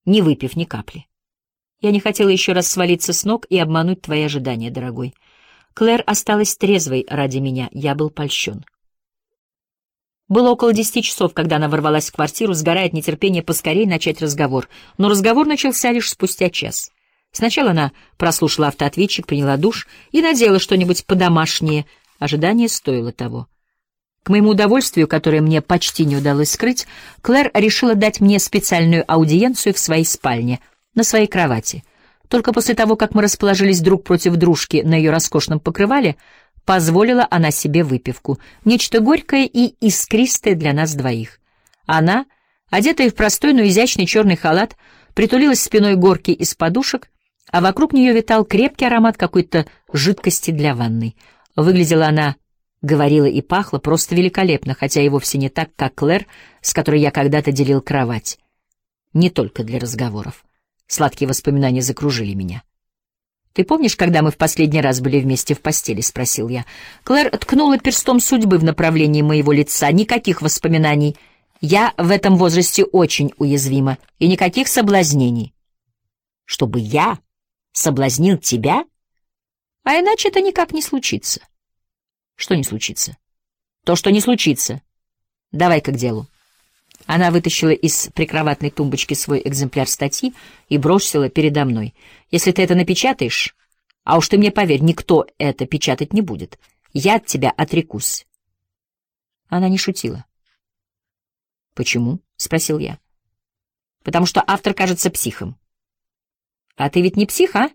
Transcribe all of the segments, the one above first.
не выпив ни капли. Я не хотела еще раз свалиться с ног и обмануть твои ожидания, дорогой. Клэр осталась трезвой ради меня, я был польщен. Было около 10 часов, когда она ворвалась в квартиру, сгорая от нетерпения поскорее начать разговор. Но разговор начался лишь спустя час. Сначала она прослушала автоответчик, приняла душ и надела что-нибудь по-домашнее. Ожидание стоило того. К моему удовольствию, которое мне почти не удалось скрыть, Клэр решила дать мне специальную аудиенцию в своей спальне, на своей кровати. Только после того, как мы расположились друг против дружки на ее роскошном покрывале, позволила она себе выпивку, нечто горькое и искристое для нас двоих. Она, одетая в простой, но изящный черный халат, притулилась спиной к горке из подушек, а вокруг нее витал крепкий аромат какой-то жидкости для ванной. Выглядела она, говорила и пахла просто великолепно, хотя и вовсе не так, как Клэр, с которой я когда-то делил кровать. Не только для разговоров. Сладкие воспоминания закружили меня. «Ты помнишь, когда мы в последний раз были вместе в постели?» — спросил я. Клэр ткнула перстом судьбы в направлении моего лица. Никаких воспоминаний. Я в этом возрасте очень уязвима. И никаких соблазнений. Чтобы я соблазнил тебя? А иначе это никак не случится. Что не случится? То, что не случится. Давай-ка к делу. Она вытащила из прикроватной тумбочки свой экземпляр статьи и бросила передо мной. Если ты это напечатаешь, а уж ты мне поверь, никто это печатать не будет, я от тебя отрекусь. Она не шутила. «Почему?» — спросил я. «Потому что автор кажется психом». «А ты ведь не псих, а?»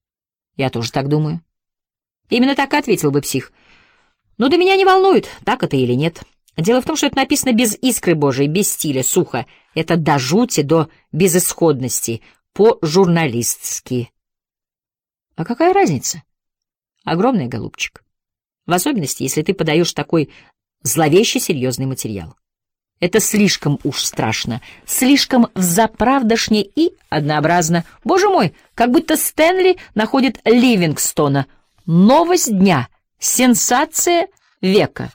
«Я тоже так думаю». «Именно так и ответил бы псих. Но до меня не волнует, так это или нет». Дело в том, что это написано без искры Божией, без стиля, сухо. Это до жути, до безысходности, по-журналистски. А какая разница? Огромная, голубчик. В особенности, если ты подаешь такой зловеще серьезный материал. Это слишком уж страшно, слишком взаправдошне и однообразно. Боже мой, как будто Стэнли находит Ливингстона. Новость дня, сенсация века.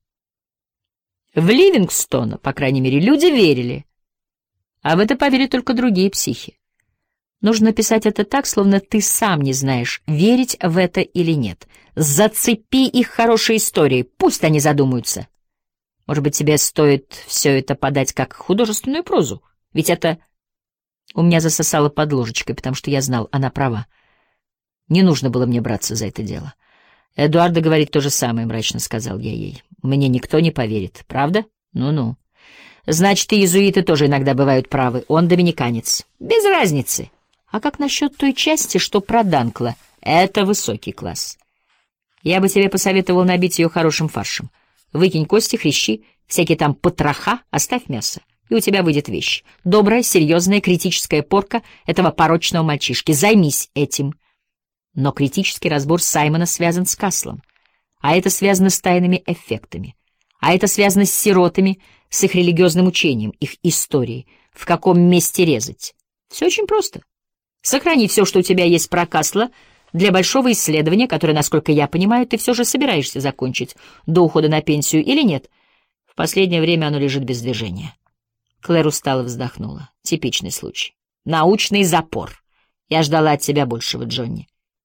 В Ливингстона, по крайней мере, люди верили. А в это поверят только другие психи. Нужно написать это так, словно ты сам не знаешь, верить в это или нет. Зацепи их хорошей историей, пусть они задумаются. Может быть, тебе стоит все это подать как художественную прозу? Ведь это... У меня засосало под ложечкой, потому что я знал, она права. Не нужно было мне браться за это дело. Эдуарда говорит то же самое, мрачно сказал я ей. Мне никто не поверит, правда? Ну-ну. Значит, и иезуиты тоже иногда бывают правы. Он доминиканец. Без разницы. А как насчет той части, что про Данкла? Это высокий класс. Я бы тебе посоветовал набить ее хорошим фаршем. Выкинь кости, хрящи, всякие там потроха, оставь мясо. И у тебя выйдет вещь. Добрая, серьезная, критическая порка этого порочного мальчишки. Займись этим. Но критический разбор Саймона связан с Каслом, а это связано с тайными эффектами, а это связано с сиротами, с их религиозным учением, их историей, в каком месте резать. Все очень просто. Сохрани все, что у тебя есть про Касла, для большого исследования, которое, насколько я понимаю, ты все же собираешься закончить до ухода на пенсию или нет. В последнее время оно лежит без движения. Клэр устало вздохнула. Типичный случай. Научный запор. Я ждала от тебя большего, Джонни.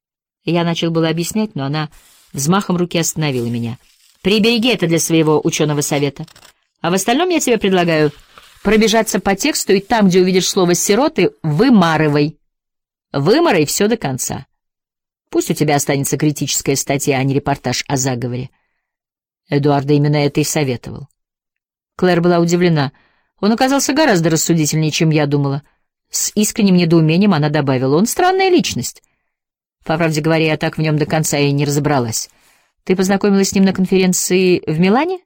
Я начал было объяснять, но она взмахом руки остановила меня. «Прибереги это для своего ученого совета. А в остальном я тебе предлагаю пробежаться по тексту, и там, где увидишь слово «сироты», вымарывай. Вымарай все до конца. Пусть у тебя останется критическая статья, а не репортаж о заговоре». Эдуарда именно это и советовал. Клэр была удивлена. Он оказался гораздо рассудительнее, чем я думала. С искренним недоумением она добавила: «Он странная личность». По правде говоря, я так в нем до конца и не разобралась. Ты познакомилась с ним на конференции в Милане?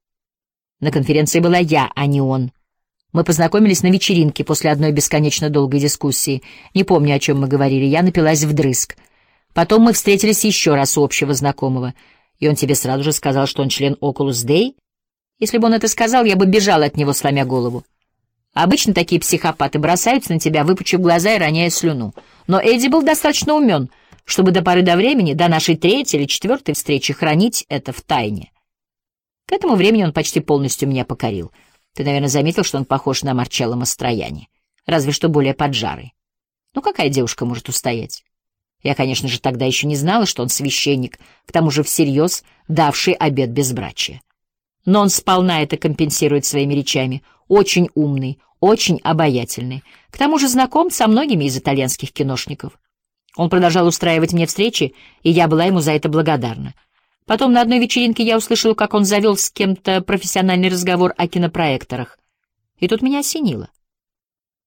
На конференции была я, а не он. Мы познакомились на вечеринке после одной бесконечно долгой дискуссии. Не помню, о чем мы говорили. Я напилась вдрызг. Потом мы встретились еще раз у общего знакомого. И он тебе сразу же сказал, что он член Oculus Dei? Если бы он это сказал, я бы бежала от него, сломя голову. Обычно такие психопаты бросаются на тебя, выпучив глаза и роняя слюну. Но Эдди был достаточно умен, чтобы до поры до времени, до нашей 3-й или 4-й встречи, хранить это в тайне. К этому времени он почти полностью меня покорил. Ты, наверное, заметил, что он похож на Марчелло Мастроянни. разве что более поджарый. Ну, какая девушка может устоять? Я, конечно же, тогда еще не знала, что он священник, к тому же всерьез давший обет безбрачия. Но он сполна это компенсирует своими речами. Очень умный, очень обаятельный. К тому же знаком со многими из итальянских киношников. Он продолжал устраивать мне встречи, и я была ему за это благодарна. Потом на одной вечеринке я услышала, как он завел с кем-то профессиональный разговор о кинопроекторах. И тут меня осенило.